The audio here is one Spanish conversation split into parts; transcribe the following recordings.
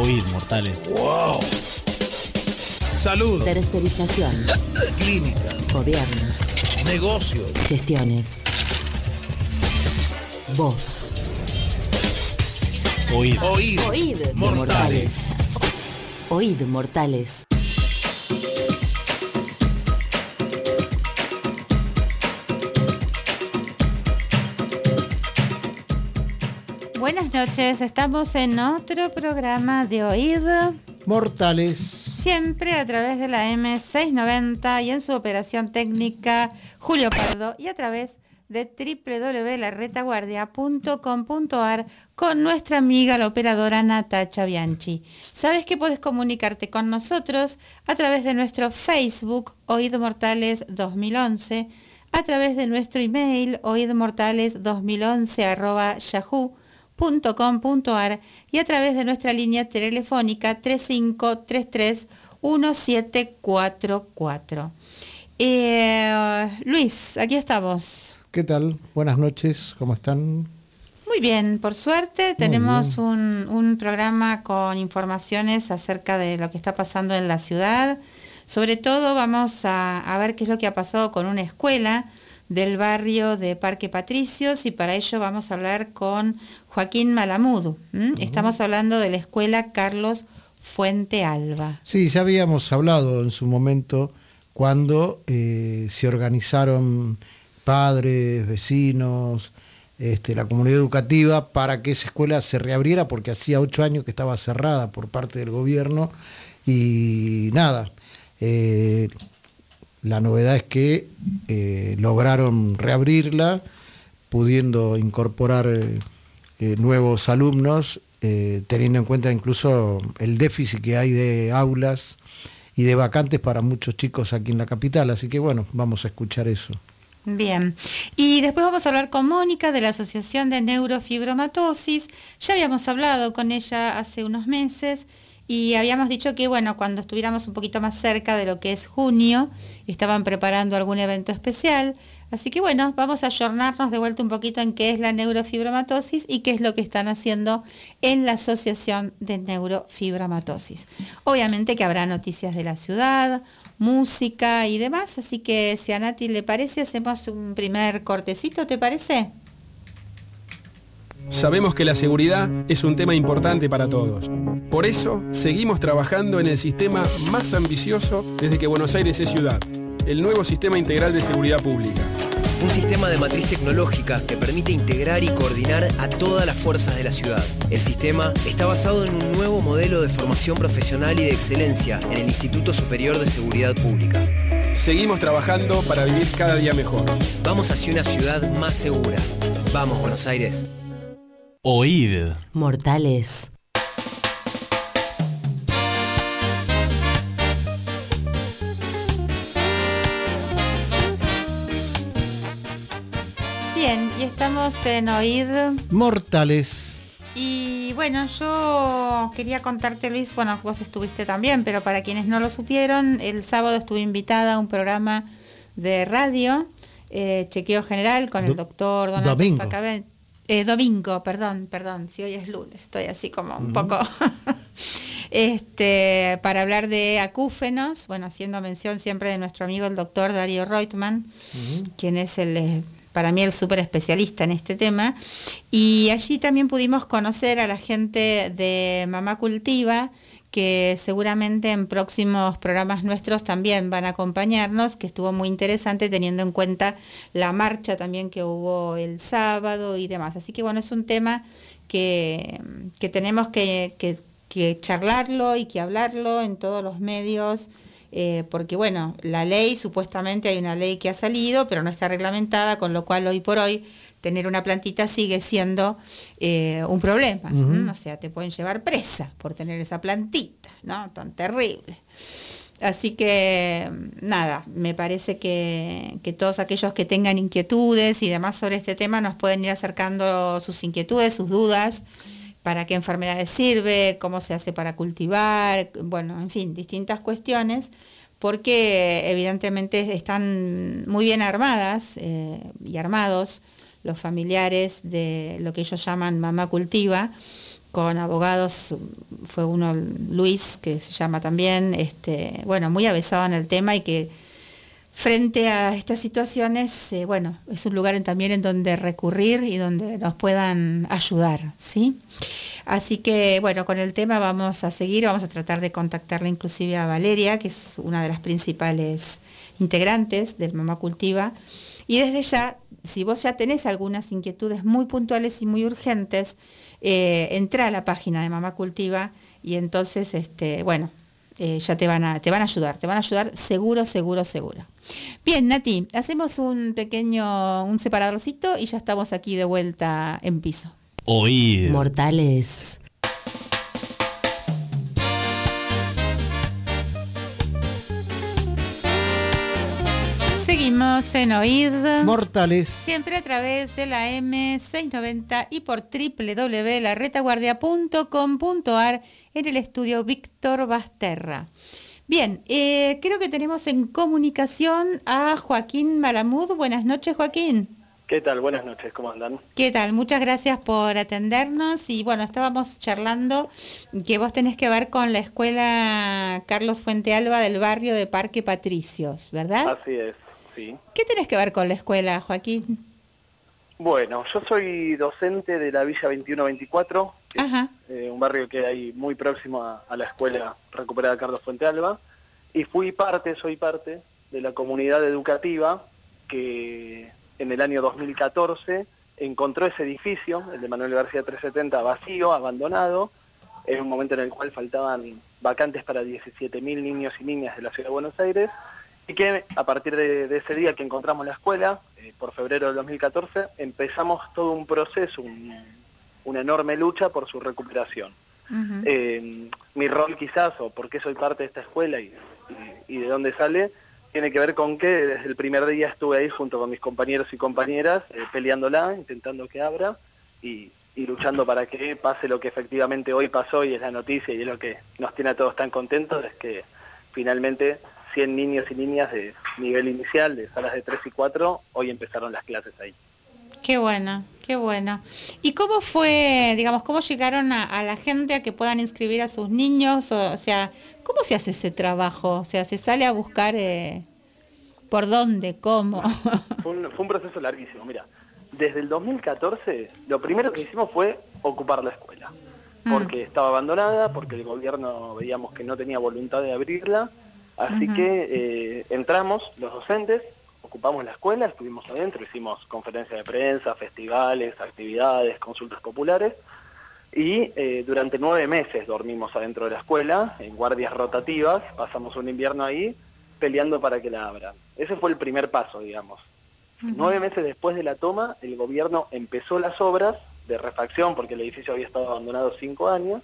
Oíd, mortales. ¡Wow! Salud. Tercerización. Clínica. Gobiernos. Negocios. Gestiones. Voz. Oíd. Oíd. Oíd. Mortales. Oíd, mortales. Buenas noches, estamos en otro programa de Oíd Mortales. Siempre a través de la M690 y en su operación técnica Julio Pardo y a través de www.laretaguardia.com.ar con nuestra amiga la operadora Natacha Bianchi. Sabes que podés comunicarte con nosotros a través de nuestro Facebook Oíd Mortales 2011, a través de nuestro email oidmortales2011@yahoo.com.ar y a través de nuestra línea telefónica 35331744. Luis, aquí estamos. ¿Qué tal? Buenas noches, ¿cómo están? Muy bien, por suerte tenemos un programa con informaciones acerca de lo que está pasando en la ciudad. Sobre todo vamos a ver qué es lo que ha pasado con una escuela del barrio de Parque Patricios y para ello vamos a hablar con Joaquín Malamud. Estamos hablando de la escuela Carlos Fuente Alba. Sí, ya habíamos hablado en su momento cuando se organizaron padres, vecinos, la comunidad educativa para que esa escuela se reabriera porque hacía 8 años que estaba cerrada por parte del gobierno y nada. La novedad es que lograron reabrirla, pudiendo incorporar nuevos alumnos, teniendo en cuenta incluso el déficit que hay de aulas y de vacantes para muchos chicos aquí en la capital. Así que bueno, vamos a escuchar eso. Bien, y después vamos a hablar con Mónica de la Asociación de Neurofibromatosis. Ya habíamos hablado con ella hace unos meses y habíamos dicho que, bueno, cuando estuviéramos un poquito más cerca de lo que es junio, estaban preparando algún evento especial. Así que, bueno, vamos a ayornarnos de vuelta un poquito en qué es la neurofibromatosis y qué es lo que están haciendo en la Asociación de Neurofibromatosis. Obviamente que habrá noticias de la ciudad, música y demás, así que si a Nati le parece, hacemos un primer cortecito, ¿te parece? Sabemos que la seguridad es un tema importante para todos. Por eso, seguimos trabajando en el sistema más ambicioso desde que Buenos Aires es ciudad, el nuevo Sistema Integral de Seguridad Pública. Un sistema de matriz tecnológica que permite integrar y coordinar a todas las fuerzas de la ciudad. El sistema está basado en un nuevo modelo de formación profesional y de excelencia en el Instituto Superior de Seguridad Pública. Seguimos trabajando para vivir cada día mejor. Vamos hacia una ciudad más segura. Vamos, Buenos Aires. Oíd. Mortales. Bien, y estamos en Oíd Mortales. y bueno, yo quería contarte, Luis, bueno, vos estuviste también, pero para quienes no lo supieron, el sábado estuve invitada a un programa de radio, Chequeo General, con el doctor Domingo. Domingo, perdón, si hoy es lunes, estoy así como un poco... para hablar de acúfenos, bueno, haciendo mención siempre de nuestro amigo el doctor Darío Reutemann, quien es para mí el súper especialista en este tema, y allí también pudimos conocer a la gente de Mamá Cultiva, que seguramente en próximos programas nuestros también van a acompañarnos, que estuvo muy interesante teniendo en cuenta la marcha también que hubo el sábado y demás. Así que bueno, es un tema que tenemos que charlarlo y que hablarlo en todos los medios, porque bueno, la ley, supuestamente hay una ley que ha salido, pero no está reglamentada, con lo cual hoy por hoy tener una plantita sigue siendo un problema. O sea, te pueden llevar presa por tener esa plantita, ¿no? Tan terrible. Así que, nada, me parece que todos aquellos que tengan inquietudes y demás sobre este tema nos pueden ir acercando sus inquietudes, sus dudas, para qué enfermedades sirve, cómo se hace para cultivar, bueno, en fin, distintas cuestiones, porque evidentemente están muy bien armadas y armados los familiares de lo que ellos llaman Mamá Cultiva, con abogados, fue uno Luis, que se llama también, bueno, muy avesado en el tema y que frente a estas situaciones, bueno, es un lugar también en donde recurrir y donde nos puedan ayudar, ¿sí? Así que, bueno, con el tema vamos a seguir, vamos a tratar de contactarle inclusive a Valeria, que es una de las principales integrantes del Mamá Cultiva. Y desde ya, si vos ya tenés algunas inquietudes muy puntuales y muy urgentes, entra a la página de Mamá Cultiva y entonces, bueno, ya te van a ayudar seguro. Bien, Nati, hacemos un separadorcito y ya estamos aquí de vuelta en piso. Oído. Mortales. Seguimos en Oíd Mortales. siempre a través de la M690 y por www.laretaguardia.com.ar en el estudio Víctor Basterra. Bien, creo que tenemos en comunicación a Joaquín Malamud. Buenas noches, Joaquín. ¿Qué tal? Buenas noches, ¿cómo andan? ¿Qué tal? Muchas gracias por atendernos y bueno, estábamos charlando que vos tenés que ver con la escuela Carlos Fuentealba del barrio de Parque Patricios, ¿verdad? Así es, sí. ¿Qué tenés que ver con la escuela, Joaquín? Bueno, yo soy docente de la Villa 2124, que Ajá. es un barrio que hay muy próximo a la escuela recuperada Carlos Fuentealba, y soy parte de la comunidad educativa que en el año 2014 encontró ese edificio, el de Manuel García 370, vacío, abandonado, en un momento en el cual faltaban vacantes para 17.000 niños y niñas de la Ciudad de Buenos Aires, y que a partir de ese día que encontramos la escuela, por febrero del 2014, empezamos todo un proceso, una enorme lucha por su recuperación. Uh-huh. Mi rol quizás, o por qué soy parte de esta escuela y de dónde sale, tiene que ver con que desde el primer día estuve ahí junto con mis compañeros y compañeras, peleándola, intentando que abra y luchando para que pase lo que efectivamente hoy pasó y es la noticia y es lo que nos tiene a todos tan contentos, es que finalmente 100 niños y niñas de nivel inicial, de salas de 3 y 4, hoy empezaron las clases ahí. Qué bueno, qué bueno. ¿Y cómo fue, digamos, cómo llegaron a la gente a que puedan inscribir a sus niños? O sea, ¿cómo se hace ese trabajo? O sea, ¿se sale a buscar por dónde, cómo? Fue un proceso larguísimo. Mira, desde el 2014 lo primero que hicimos fue ocupar la escuela. Porque estaba abandonada, porque el gobierno veíamos que no tenía voluntad de abrirla. Así que entramos los docentes, ocupamos la escuela, estuvimos adentro, hicimos conferencias de prensa, festivales, actividades, consultas populares y durante 9 meses dormimos adentro de la escuela, en guardias rotativas, pasamos un invierno ahí peleando para que la abran. Ese fue el primer paso, digamos. 9 meses después de la toma, el gobierno empezó las obras de refacción porque el edificio había estado abandonado 5 años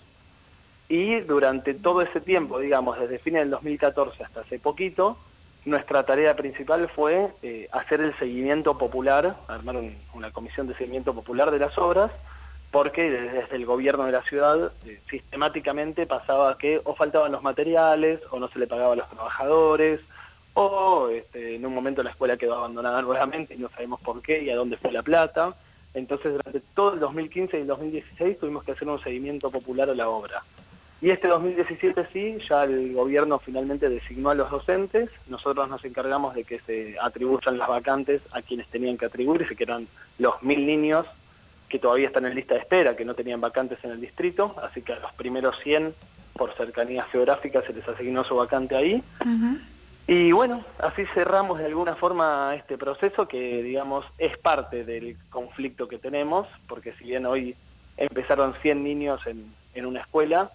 y durante todo ese tiempo, digamos, desde fines del 2014 hasta hace poquito, nuestra tarea principal fue hacer el seguimiento popular, armar una comisión de seguimiento popular de las obras, porque desde el gobierno de la ciudad sistemáticamente pasaba que o faltaban los materiales, o no se le pagaba a los trabajadores, o en un momento la escuela quedó abandonada nuevamente y no sabemos por qué y a dónde fue la plata. Entonces durante todo el 2015 y el 2016 tuvimos que hacer un seguimiento popular a la obra. Y este 2017 sí, ya el gobierno finalmente designó a los docentes, nosotros nos encargamos de que se atribuyan las vacantes a quienes tenían que atribuirse, que eran los 1.000 niños que todavía están en lista de espera, que no tenían vacantes en el distrito, así que a los primeros 100, por cercanía geográfica, se les asignó su vacante ahí. Y bueno, así cerramos de alguna forma este proceso que, digamos, es parte del conflicto que tenemos, porque si bien hoy empezaron 100 niños en una escuela,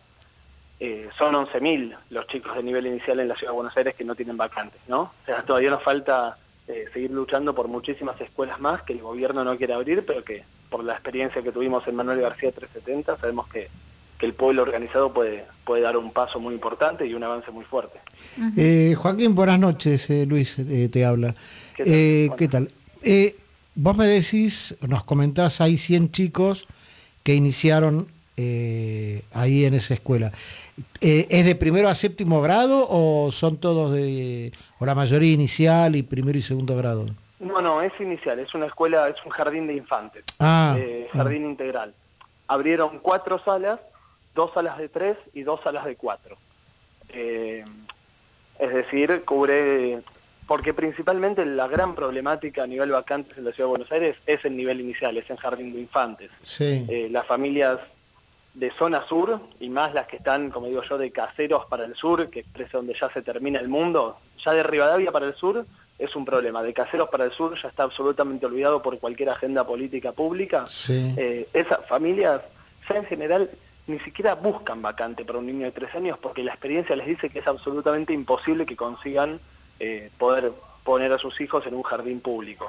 son 11.000 los chicos de nivel inicial en la Ciudad de Buenos Aires que no tienen vacantes, ¿no? O sea, todavía nos falta seguir luchando por muchísimas escuelas más que el gobierno no quiere abrir, pero que por la experiencia que tuvimos en Manuel García 370 sabemos que el pueblo organizado puede dar un paso muy importante y un avance muy fuerte. Joaquín, buenas noches, Luis te habla. ¿Qué tal? Vos me decís, nos comentás, hay 100 chicos que iniciaron ahí en esa escuela. ¿Es de primero a séptimo grado o son todos o la mayoría inicial y primero y segundo grado? No, es inicial, es una escuela, es un jardín de infantes, jardín integral. abrieron 4 salas, 2 salas de 3 y 2 salas de 4. Es decir, cubre, porque principalmente la gran problemática a nivel vacantes en la Ciudad de Buenos Aires es el nivel inicial, es en jardín de infantes. Sí. Las familias de zona sur, y más las que están, como digo yo, de Caseros para el sur, que es donde ya se termina el mundo, ya de Rivadavia para el sur es un problema, de Caseros para el sur ya está absolutamente olvidado por cualquier agenda política pública. Sí. Esas familias ya en general ni siquiera buscan vacante para un niño de 3 años porque la experiencia les dice que es absolutamente imposible que consigan poder poner a sus hijos en un jardín público.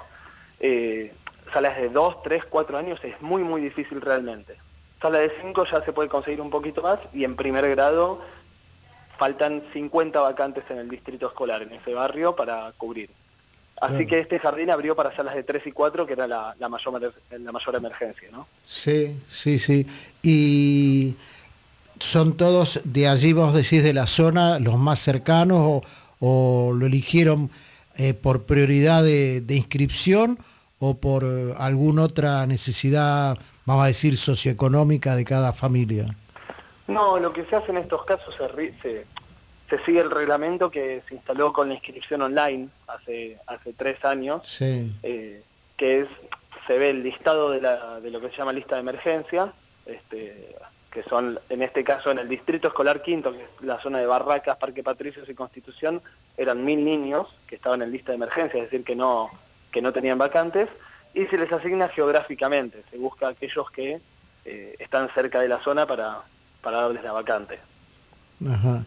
Salas de 2, 3, 4 años es muy muy difícil realmente. Sala de 5 ya se puede conseguir un poquito más y en primer grado faltan 50 vacantes en el distrito escolar, en ese barrio, para cubrir. Así que este jardín abrió para salas de 3 y 4, que era la mayor emergencia, ¿no? Sí, sí, sí. ¿Y son todos de allí, vos decís, de la zona, los más cercanos, o lo eligieron por prioridad de inscripción o por alguna otra necesidad, vamos a decir, socioeconómica de cada familia? No, lo que se hace en estos casos se sigue el reglamento que se instaló con la inscripción online hace 3 años, sí. Que se ve el listado de lo que se llama lista de emergencia, que son, en este caso, en el distrito escolar quinto, que es la zona de Barracas, Parque Patricios y Constitución, eran 1000 niños que estaban en lista de emergencia, es decir, que no tenían vacantes, y se les asigna geográficamente, se busca a aquellos que están cerca de la zona para darles la vacante. Ajá.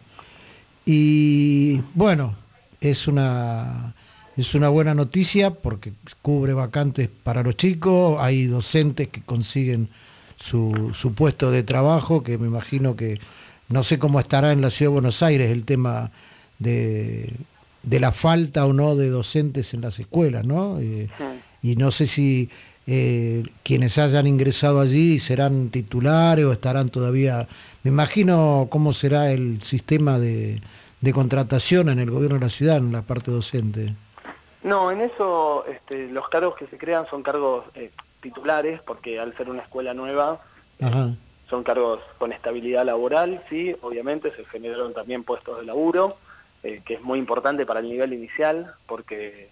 Y bueno, es una buena noticia porque cubre vacantes para los chicos, hay docentes que consiguen su puesto de trabajo, que me imagino que, no sé cómo estará en la Ciudad de Buenos Aires el tema de la falta o no de docentes en las escuelas, ¿no? Y no sé si quienes hayan ingresado allí serán titulares o estarán todavía. Me imagino cómo será el sistema de contratación en el gobierno de la ciudad, en la parte docente. No, en eso los cargos que se crean son cargos titulares, porque al ser una escuela nueva, son cargos con estabilidad laboral, sí, obviamente se generaron también puestos de laburo, que es muy importante para el nivel inicial, porque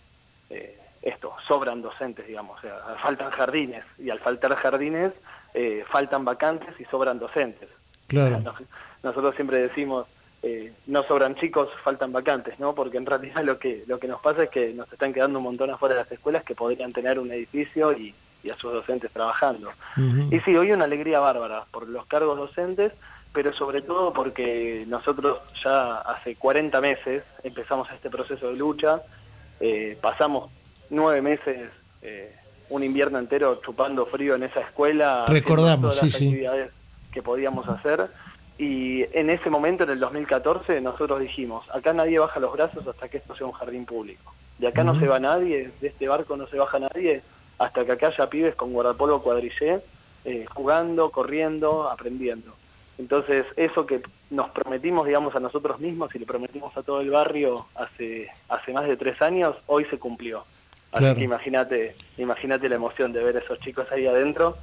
sobran docentes, digamos, o sea, faltan jardines, y al faltar jardines, faltan vacantes y sobran docentes. Claro. Nosotros siempre decimos, no sobran chicos, faltan vacantes, ¿no? Porque en realidad lo que nos pasa es que nos están quedando un montón afuera de las escuelas que podrían tener un edificio y a sus docentes trabajando. Y sí, hoy una alegría bárbara por los cargos docentes, pero sobre todo porque nosotros ya hace 40 meses empezamos este proceso de lucha, pasamos 9 meses, un invierno entero chupando frío en esa escuela, recordamos, todas las actividades que podíamos hacer, y en ese momento, en el 2014, nosotros dijimos, acá nadie baja los brazos hasta que esto sea un jardín público, de acá no se va nadie, de este barco no se baja nadie, hasta que acá haya pibes con guardapolvo cuadrillé, jugando, corriendo, aprendiendo. Entonces, eso que nos prometimos, digamos, a nosotros mismos y le prometimos a todo el barrio hace más de 3 años, hoy se cumplió. Así que imagínate la emoción de ver a esos chicos ahí adentro.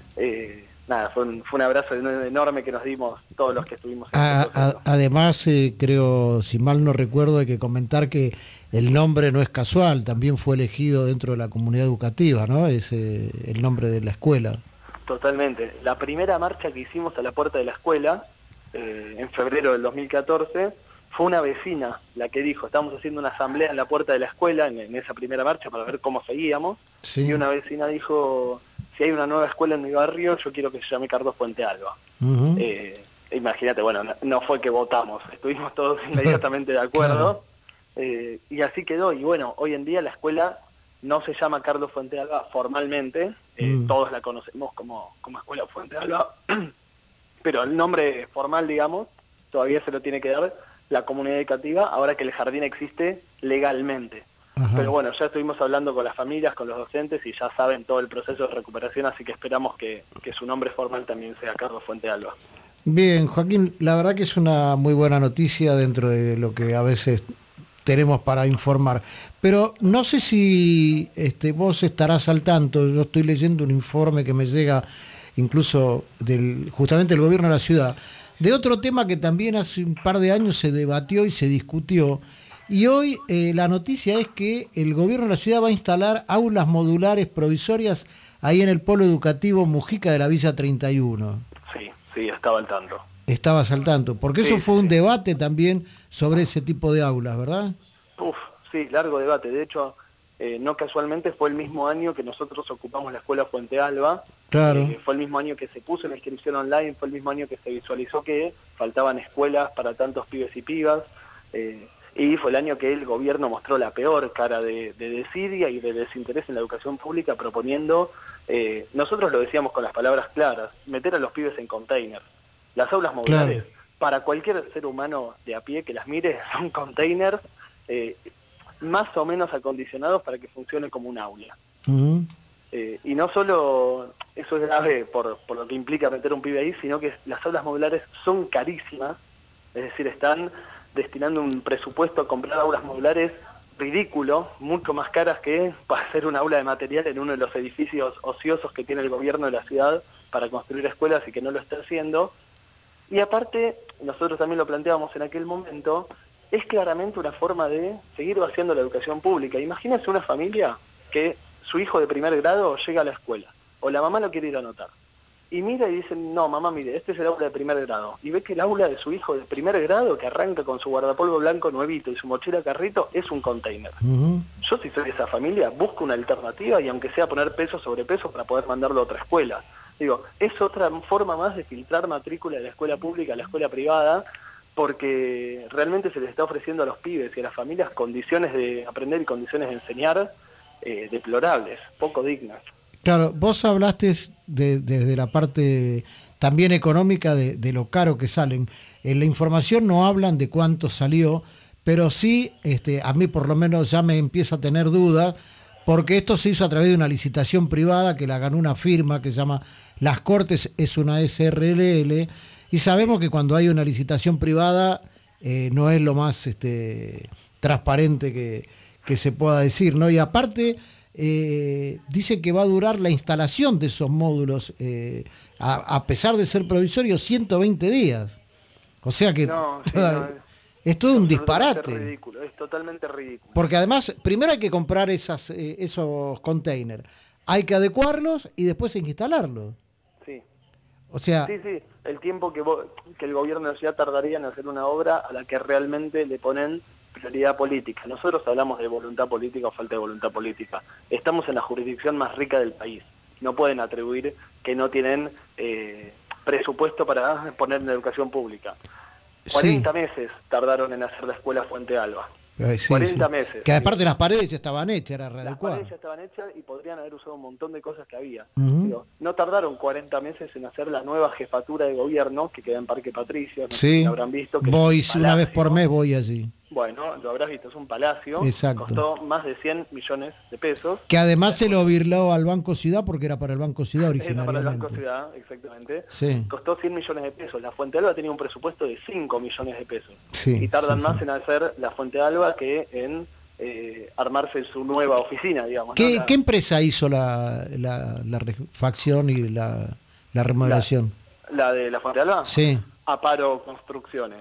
Fue un abrazo enorme que nos dimos todos los que estuvimos en este proceso. Además, creo, si mal no recuerdo, hay que comentar que el nombre no es casual, también fue elegido dentro de la comunidad educativa, ¿no? Es el nombre de la escuela. Totalmente. La primera marcha que hicimos a la puerta de la escuela, en febrero del 2014, fue una vecina la que dijo, estamos haciendo una asamblea en la puerta de la escuela, en esa primera marcha, para ver cómo seguíamos, sí. Y una vecina dijo, si hay una nueva escuela en mi barrio, yo quiero que se llame Carlos Fuente Alba. Imagínate, bueno, no fue que votamos, estuvimos todos inmediatamente de acuerdo, y así quedó. Y bueno, hoy en día la escuela no se llama Carlos Fuente Alba formalmente, todos la conocemos como Escuela Fuente Alba, pero el nombre formal, digamos, todavía se lo tiene que dar la comunidad educativa, ahora que el jardín existe legalmente. Pero bueno, ya estuvimos hablando con las familias, con los docentes, y ya saben todo el proceso de recuperación, así que esperamos que su nombre formal también sea Carlos Fuente Alba. Bien, Joaquín, la verdad que es una muy buena noticia dentro de lo que a veces tenemos para informar. Pero no sé si vos estarás al tanto, yo estoy leyendo un informe que me llega incluso justamente del gobierno de la ciudad, de otro tema que también hace un par de años se debatió y se discutió. Y hoy la noticia es que el gobierno de la ciudad va a instalar aulas modulares provisorias ahí en el polo educativo Mujica de la Villa 31. Sí, estaba al tanto. Estabas al tanto, porque eso fue un debate también sobre ese tipo de aulas, ¿verdad? Sí, largo debate. De hecho, no casualmente fue el mismo año que nosotros ocupamos la escuela Fuente Alba. Claro. Fue el mismo año que se puso la inscripción online, fue el mismo año que se visualizó que faltaban escuelas para tantos pibes y pibas. Y fue el año que el gobierno mostró la peor cara de desidia y de desinterés en la educación pública, proponiendo, nosotros lo decíamos con las palabras claras, meter a los pibes en containers. Las aulas modulares, para cualquier ser humano de a pie que las mire, son containers más o menos acondicionados para que funcione como un aula. Y no solo eso es grave por lo que implica meter un pibe ahí, sino que las aulas modulares son carísimas, es decir, están destinando un presupuesto a comprar aulas modulares ridículo, mucho más caras que para hacer una aula de material en uno de los edificios ociosos que tiene el gobierno de la ciudad para construir escuelas y que no lo está haciendo. Y aparte, nosotros también lo planteábamos en aquel momento, es claramente una forma de seguir vaciando la educación pública. Imagínense una familia que su hijo de primer grado llega a la escuela, o la mamá lo quiere ir a anotar, y mira y dice, no mamá, mire, este es el aula de primer grado, y ve que el aula de su hijo de primer grado, que arranca con su guardapolvo blanco nuevito y su mochila carrito, es un container. Yo, si soy de esa familia, busco una alternativa, y aunque sea poner peso sobre peso para poder mandarlo a otra escuela. Digo, es otra forma más de filtrar matrícula de la escuela pública a la escuela privada, porque realmente se les está ofreciendo a los pibes y a las familias condiciones de aprender y condiciones de enseñar deplorables, poco dignas. Claro, vos hablaste desde la parte también económica de lo caro que salen. En la información no hablan de cuánto salió, pero sí, a mí por lo menos ya me empieza a tener dudas, porque esto se hizo a través de una licitación privada que la ganó una firma que se llama Las Cortes, es una SRL, y sabemos que cuando hay una licitación privada no es lo más transparente que se pueda decir, ¿no? Y aparte dice que va a durar la instalación de esos módulos, a pesar de ser provisorios, 120 días. O sea que es todo un disparate. Es ridículo, es totalmente ridículo. Porque además, primero hay que comprar esos containers, hay que adecuarlos y después hay que instalarlos. Sí. O sea... Sí, el tiempo que el gobierno de la ciudad tardaría en hacer una obra a la que realmente le ponen prioridad política. Nosotros hablamos de voluntad política o falta de voluntad política. Estamos en la jurisdicción más rica del país. No pueden atribuir que no tienen presupuesto para poner en educación pública. 40 meses tardaron en hacer la escuela Fuente Alba. 40 meses. Que aparte las paredes ya estaban hechas, era readecuado. Las paredes ya estaban hechas y podrían haber usado un montón de cosas que había. Digo, no tardaron 40 meses en hacer la nueva jefatura de gobierno que queda en Parque Patricio. No sé si lo habrán visto. Que voy una vez por mes, voy allí. Bueno, lo habrás visto, es un palacio. Exacto. Costó más de 100 millones de pesos. Que además se lo virló al Banco Ciudad porque era para el Banco Ciudad originalmente. Era para el Banco Ciudad, exactamente. Sí. Costó 100 millones de pesos. La Fuente Alba tenía un presupuesto de 5 millones de pesos. Sí, y tardan más en hacer la Fuente Alba que en armarse su nueva oficina, digamos. ¿Qué empresa hizo la refacción y la remodelación? ¿La de la Fuente Alba? Sí. Aparo Construcciones.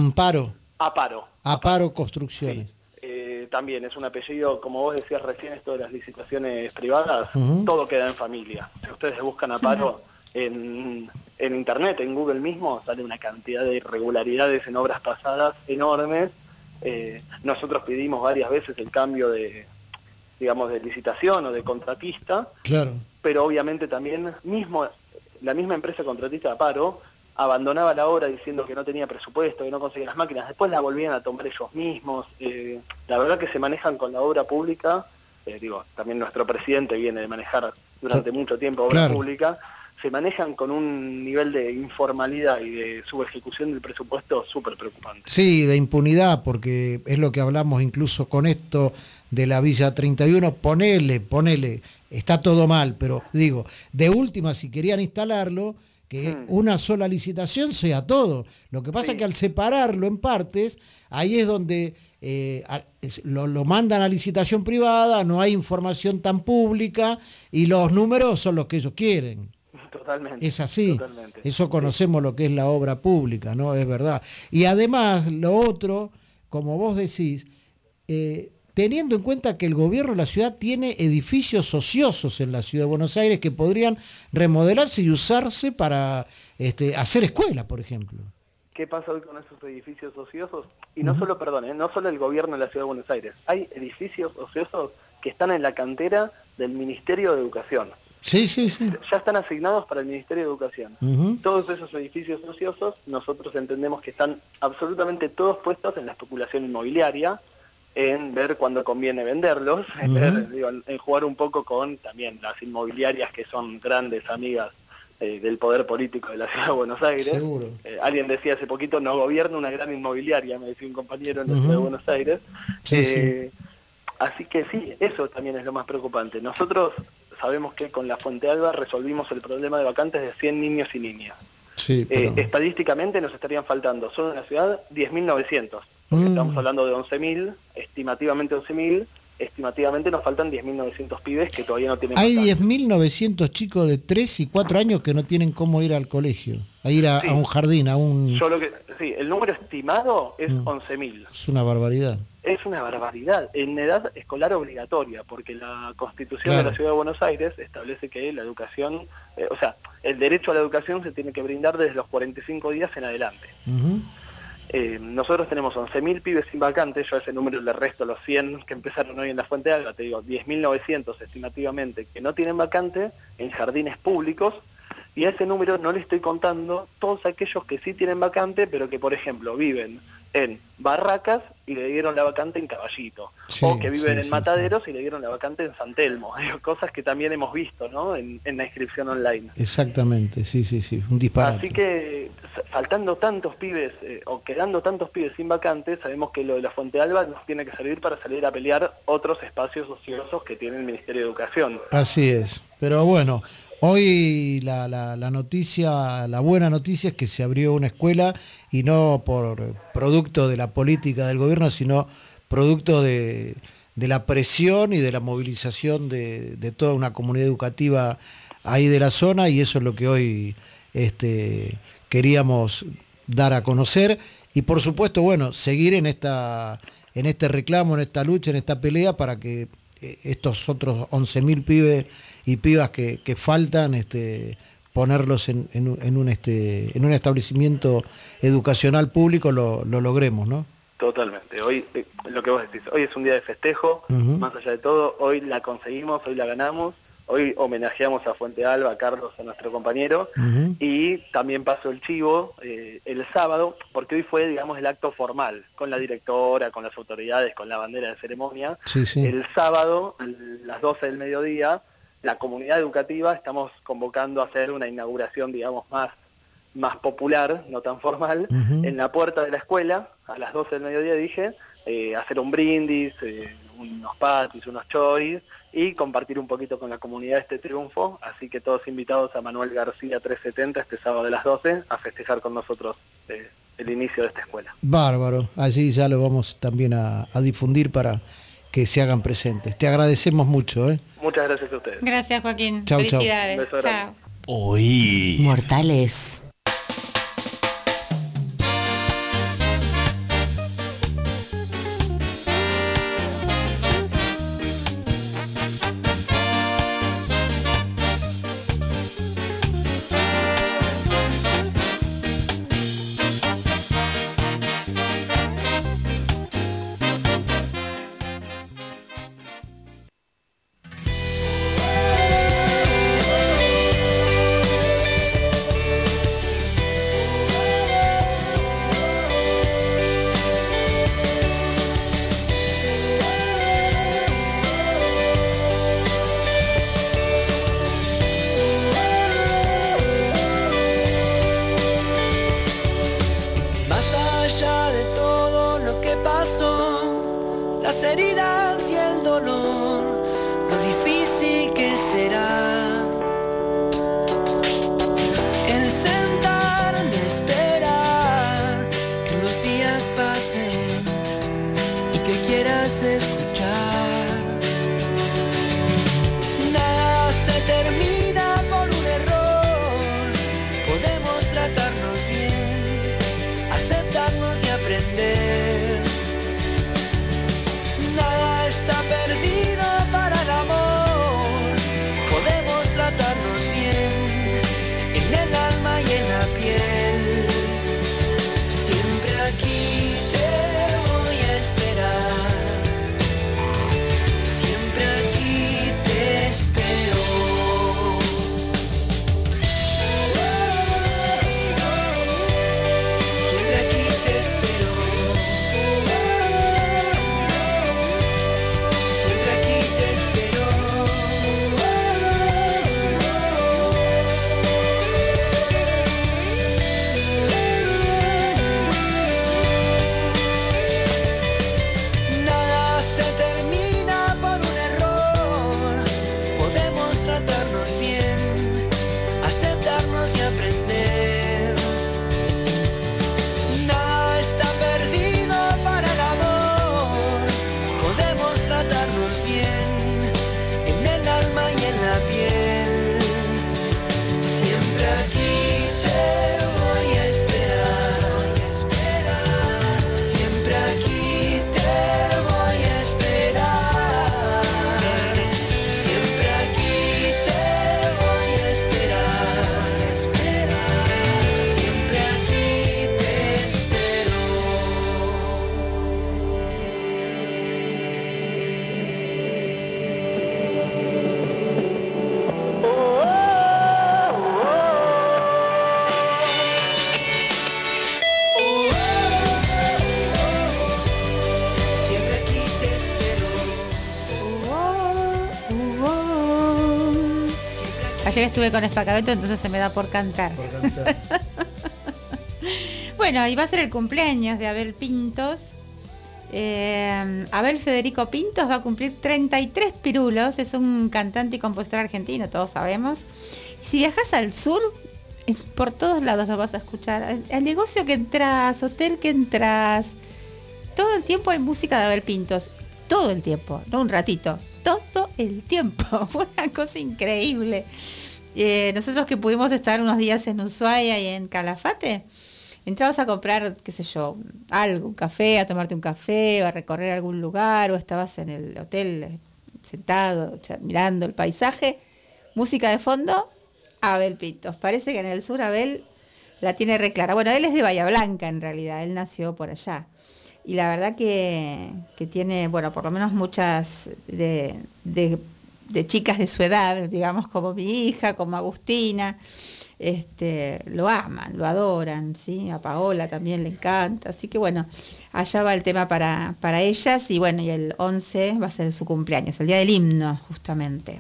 Aparo Construcciones. Sí. También es un apellido, como vos decías recién, esto de las licitaciones privadas, todo queda en familia. Si ustedes buscan Aparo en internet, en Google mismo, sale una cantidad de irregularidades en obras pasadas enormes. Nosotros pedimos varias veces el cambio de licitación o de contratista, claro. Pero obviamente también la misma empresa contratista de Aparo abandonaba la obra diciendo que no tenía presupuesto, que no conseguía las máquinas, después la volvían a tomar ellos mismos. La verdad que se manejan con la obra pública, también nuestro presidente viene de manejar durante mucho tiempo obra pública, se manejan con un nivel de informalidad y de subejecución del presupuesto súper preocupante. Sí, de impunidad, porque es lo que hablamos incluso con esto de la Villa 31, ponele, está todo mal, pero digo, de última, si querían instalarlo, que una sola licitación sea todo. Lo que pasa es que al separarlo en partes, ahí es donde lo mandan a licitación privada, no hay información tan pública y los números son los que ellos quieren. Totalmente. Es así. Totalmente. Eso conocemos lo que es la obra pública, ¿no? Es verdad. Y además, lo otro, como vos decís, teniendo en cuenta que el gobierno de la ciudad tiene edificios ociosos en la ciudad de Buenos Aires que podrían remodelarse y usarse para hacer escuela, por ejemplo. ¿Qué pasa hoy con esos edificios ociosos? Y no solo, perdón, no solo el gobierno de la ciudad de Buenos Aires. Hay edificios ociosos que están en la cantera del Ministerio de Educación. Sí. Ya están asignados para el Ministerio de Educación. Uh-huh. Todos esos edificios ociosos, nosotros entendemos que están absolutamente todos puestos en la especulación inmobiliaria, en ver cuándo conviene venderlos, en jugar un poco con también las inmobiliarias que son grandes amigas del poder político de la ciudad de Buenos Aires. Seguro. Alguien decía hace poquito, no gobierna una gran inmobiliaria, me decía un compañero en la ciudad de Buenos Aires. Sí. Así que sí, eso también es lo más preocupante. Nosotros sabemos que con la Fuente Alba resolvimos el problema de vacantes de 100 niños y niñas. Sí, pero... estadísticamente nos estarían faltando solo en la ciudad 10.900, porque estamos hablando de 11.000, estimativamente 11.000, estimativamente nos faltan 10.900 pibes que todavía no tienen Hay vacantes. 10.900 chicos de 3 y 4 años que no tienen cómo ir al colegio, a ir a un jardín, a un... el número estimado es 11.000. Es una barbaridad. Es una barbaridad, en edad escolar obligatoria, porque la Constitución de la Ciudad de Buenos Aires establece que la educación, el derecho a la educación se tiene que brindar desde los 45 días en adelante. Uh-huh. Nosotros tenemos 11.000 pibes sin vacantes, yo a ese número le resto los 100 que empezaron hoy en la Fuente Alba, te digo, 10.900 estimativamente que no tienen vacante en jardines públicos, y a ese número no le estoy contando todos aquellos que sí tienen vacante, pero que, por ejemplo, viven en Barracas y le dieron la vacante en Caballito, o que viven en Mataderos y le dieron la vacante en San Telmo, cosas que también hemos visto, ¿no?, en la inscripción online. Exactamente, sí, un disparate. Así que, faltando tantos pibes, o quedando tantos pibes sin vacantes, sabemos que lo de la Fuente Alba nos tiene que servir para salir a pelear otros espacios ociosos que tiene el Ministerio de Educación. Así es, pero bueno... Hoy la noticia, la buena noticia es que se abrió una escuela y no por producto de la política del gobierno, sino producto de la presión y de la movilización de toda una comunidad educativa ahí de la zona, y eso es lo que hoy queríamos dar a conocer y por supuesto, bueno, seguir en este reclamo, en esta lucha, en esta pelea para que estos otros 11.000 pibes y pibas que faltan, ponerlos en un establecimiento educacional público, lo logremos, ¿no? Totalmente. Hoy, lo que vos decís, hoy es un día de festejo, más allá de todo, hoy la conseguimos, hoy la ganamos, hoy homenajeamos a Fuente Alba, a Carlos, a nuestro compañero, y también pasó el chivo el sábado, porque hoy fue, digamos, el acto formal, con la directora, con las autoridades, con la bandera de ceremonia. Sí. El sábado, a las 12 del mediodía, la comunidad educativa estamos convocando a hacer una inauguración, digamos, más popular, no tan formal, en la puerta de la escuela, a las 12 del mediodía dije, hacer un brindis, unos patis, unos choris, y compartir un poquito con la comunidad este triunfo, así que todos invitados a Manuel García 370 este sábado de las 12 a festejar con nosotros el inicio de esta escuela. Bárbaro, allí ya lo vamos también a difundir para que se hagan presentes. Te agradecemos mucho. Muchas gracias a ustedes. Gracias, Joaquín. Chau, felicidades. Beso grande. Chao. Oíd. Mortales. Nada se termina por un error. ayer estuve con Espacavento, entonces se me da por cantar. Bueno, y va a ser el cumpleaños de Abel Pintos. Abel Federico Pintos va a cumplir 33 pirulos. Es un cantante y compositor argentino, todos sabemos. Y si viajas al sur, por todos lados lo vas a escuchar. El negocio que entras, hotel que entras, todo el tiempo hay música de Abel Pintos. Todo el tiempo, no un ratito, todo el tiempo. Fue una cosa increíble. Nosotros que pudimos estar unos días en Ushuaia y en Calafate, entrabas a comprar, qué sé yo, algo, un café, a tomarte un café, o a recorrer algún lugar, o estabas en el hotel sentado, mirando el paisaje, música de fondo, Abel Pintos. Parece que en el sur Abel la tiene re clara. Bueno, él es de Bahía Blanca en realidad, él nació por allá. Y la verdad que tiene, bueno, por lo menos muchas de chicas de su edad, digamos, como mi hija, como Agustina, lo aman, lo adoran, ¿sí? A Paola también le encanta, así que bueno, allá va el tema para ellas, y bueno, y el 11 va a ser su cumpleaños, el día del himno, justamente.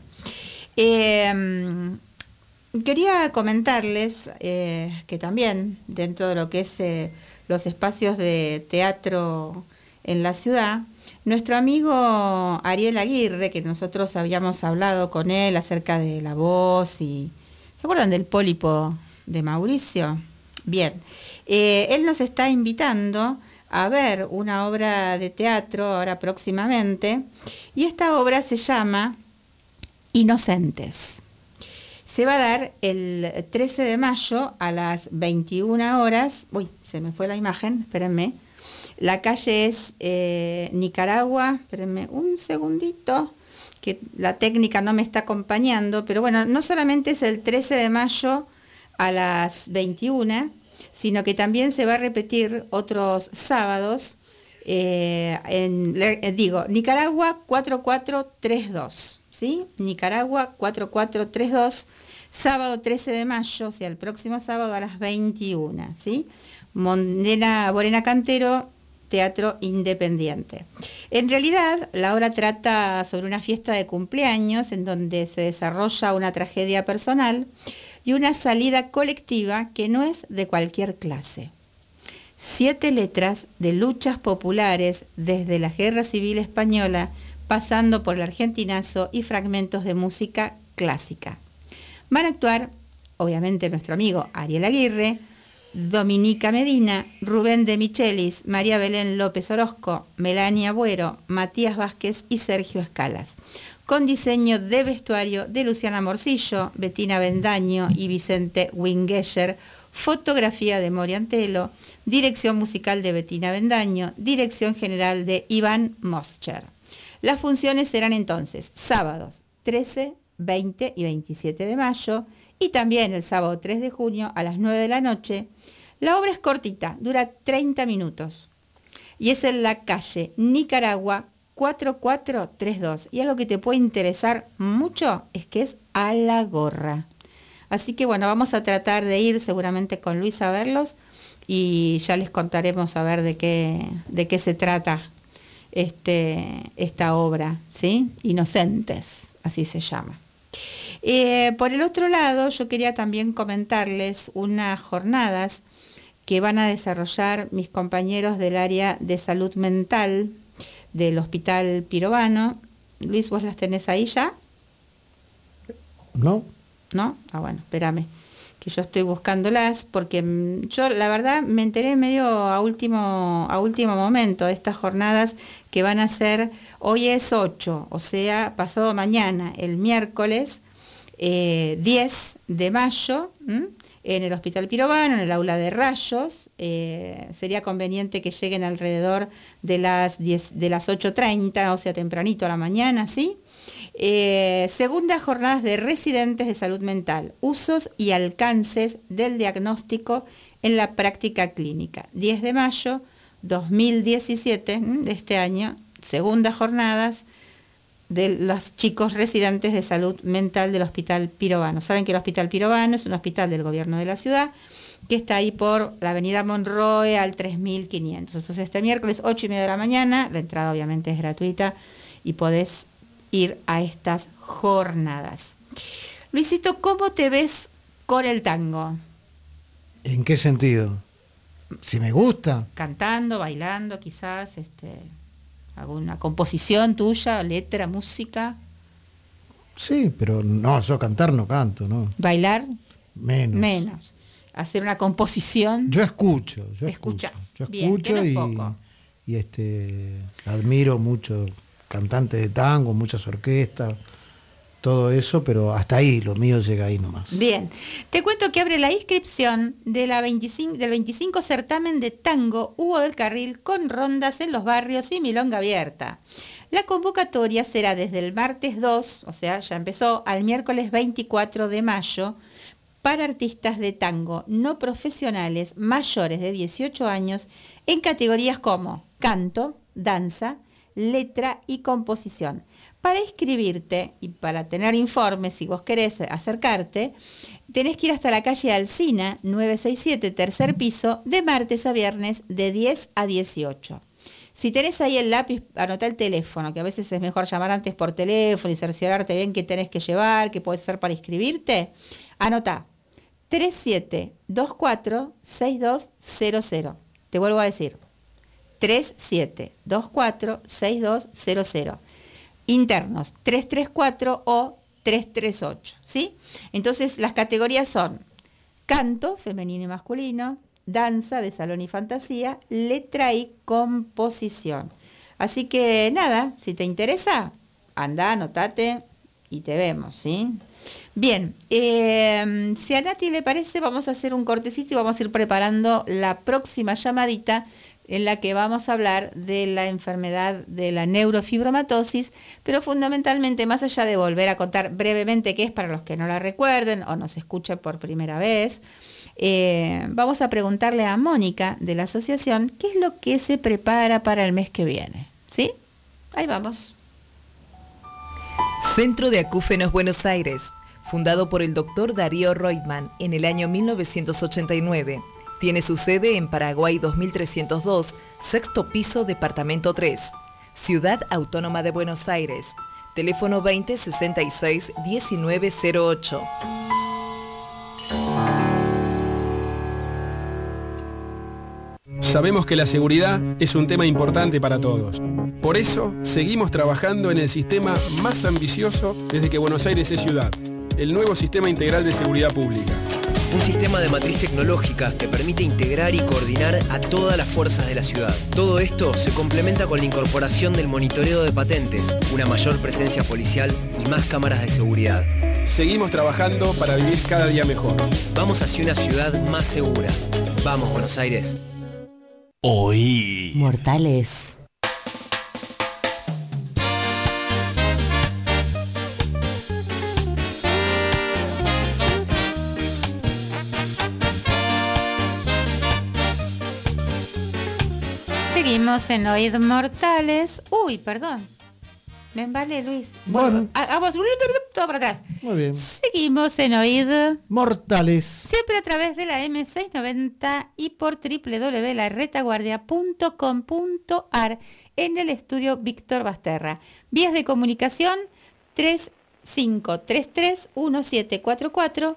Quería comentarles que también dentro de lo que es los espacios de teatro en la ciudad, nuestro amigo Ariel Aguirre, que nosotros habíamos hablado con él acerca de La Voz y... ¿Se acuerdan del Pólipo de Mauricio? Bien, él nos está invitando a ver una obra de teatro ahora próximamente, y esta obra se llama Inocentes. Se va a dar el 13 de mayo a las 21 horas. Uy, se me fue la imagen, espérenme. La calle es Nicaragua, espérenme un segundito, que la técnica no me está acompañando, pero bueno, no solamente es el 13 de mayo a las 21, sino que también se va a repetir otros sábados, Nicaragua 4432, ¿sí? Nicaragua 4432, sábado 13 de mayo, o sea, el próximo sábado a las 21, ¿sí? Morena Cantero, Teatro Independiente. En realidad, la obra trata sobre una fiesta de cumpleaños en donde se desarrolla una tragedia personal y una salida colectiva que no es de cualquier clase. 7 letras de luchas populares desde la Guerra Civil Española, pasando por el argentinazo y fragmentos de música clásica. Van a actuar, obviamente, nuestro amigo Ariel Aguirre, Dominica Medina, Rubén de Michelis, María Belén López Orozco, Melania Buero, Matías Vázquez y Sergio Escalas, con diseño de vestuario de Luciana Morcillo, Bettina Bendaño y Vicente Wingescher, fotografía de Mori Antelo, dirección musical de Bettina Bendaño, dirección general de Iván Moscher. Las funciones serán entonces sábados 13, 20 y 27 de mayo, y también el sábado 3 de junio a las 9 de la noche. La obra es cortita, dura 30 minutos y es en la calle Nicaragua 4432. Y algo que te puede interesar mucho es que es a la gorra. Así que bueno, vamos a tratar de ir seguramente con Luis a verlos y ya les contaremos a ver de qué se trata esta obra, ¿sí? Inocentes, así se llama. Por el otro lado, yo quería también comentarles unas jornadas que van a desarrollar mis compañeros del área de salud mental del Hospital Pirovano. Luis, ¿vos las tenés ahí ya? No. ¿No? Ah, bueno, espérame, que yo estoy buscándolas, porque yo la verdad me enteré medio a último momento de estas jornadas que van a ser, hoy es 8, o sea, pasado mañana, el miércoles 10 de mayo, en el Hospital Pirovano, en el aula de Rayos. Sería conveniente que lleguen alrededor de las 8:30, o sea, tempranito a la mañana, ¿sí? Segundas jornadas de residentes de salud mental, usos y alcances del diagnóstico en la práctica clínica. 10 de mayo 2017, de este año, segundas jornadas de los chicos residentes de salud mental del Hospital Pirovano. Saben que el Hospital Pirovano es un hospital del gobierno de la ciudad que está ahí por la avenida Monroe al 3500. Entonces este miércoles 8:30 de la mañana, la entrada obviamente es gratuita y podés ir a estas jornadas. Luisito, ¿cómo te ves con el tango? ¿En qué sentido? Si me gusta. Cantando, bailando, quizás, alguna composición tuya, letra, música. Sí, pero no, yo cantar no canto, ¿no? ¿Bailar? Menos. Menos. Hacer una composición. Yo escucho. Escuchás. Yo Bien, escucho que no es poco. y admiro muchos cantantes de tango, muchas orquestas, todo eso, pero hasta ahí, lo mío llega ahí nomás. Bien, te cuento que abre la inscripción de del 25 certamen de tango Hugo del Carril con rondas en los barrios y milonga abierta. La convocatoria será desde el martes 2, o sea, ya empezó, al miércoles 24 de mayo, para artistas de tango no profesionales mayores de 18 años en categorías como canto, danza, letra y composición. Para inscribirte y para tener informes, si vos querés acercarte, tenés que ir hasta la calle Alsina, 967, tercer piso, de martes a viernes, de 10 a 18. Si tenés ahí el lápiz, anotá el teléfono, que a veces es mejor llamar antes por teléfono y cerciorarte bien qué tenés que llevar, qué podés hacer para inscribirte. Anotá, 3724-6200. Te vuelvo a decir, 3724-6200. Internos 334 o 338, ¿sí? Entonces las categorías son canto, femenino y masculino, danza de salón y fantasía, letra y composición. Así que nada, si te interesa, anda, anotate y te vemos, ¿sí? Bien, si a Nati le parece, vamos a hacer un cortecito y vamos a ir preparando la próxima llamadita en la que vamos a hablar de la enfermedad de la neurofibromatosis, pero fundamentalmente, más allá de volver a contar brevemente qué es para los que no la recuerden o nos escuchen por primera vez, vamos a preguntarle a Mónica de la asociación qué es lo que se prepara para el mes que viene, ¿sí? Ahí vamos. Centro de Acúfenos Buenos Aires, fundado por el doctor Darío Reutemann en el año 1989. Tiene su sede en Paraguay 2302, sexto piso, departamento 3. Ciudad Autónoma de Buenos Aires. Teléfono 2066-1908. Sabemos que la seguridad es un tema importante para todos. Por eso, seguimos trabajando en el sistema más ambicioso desde que Buenos Aires es ciudad, el nuevo Sistema Integral de Seguridad Pública. Un sistema de matriz tecnológica que permite integrar y coordinar a todas las fuerzas de la ciudad. Todo esto se complementa con la incorporación del monitoreo de patentes, una mayor presencia policial y más cámaras de seguridad. Seguimos trabajando para vivir cada día mejor. Vamos hacia una ciudad más segura. Vamos, Buenos Aires. Oí. Mortales. Seguimos en Oíd Mortales. Uy, perdón. Me embalé, Luis. Bueno. Vamos, todo para atrás. Muy bien. Seguimos en Oíd Mortales. siempre a través de la M690 y por www.laretaguardia.com.ar en el estudio Víctor Basterra. Vías de comunicación 3533-1744,